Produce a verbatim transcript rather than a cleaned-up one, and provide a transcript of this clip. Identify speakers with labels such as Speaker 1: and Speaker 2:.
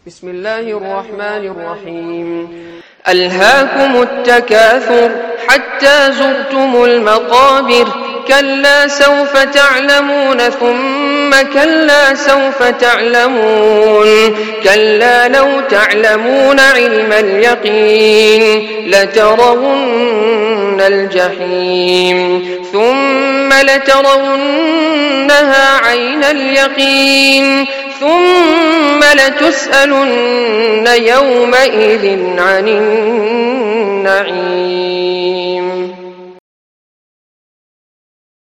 Speaker 1: بسم الله الرحمن الرحيم. ألهاكم التكاثر حتى زرتم المقابر، كلا سوف تعلمون ثم كلا سوف تعلمون، كلا لو تعلمون علم اليقين لترون الجحيم ثم لترونها عين اليقين ثم لتسألن يومئذ عن النعيم.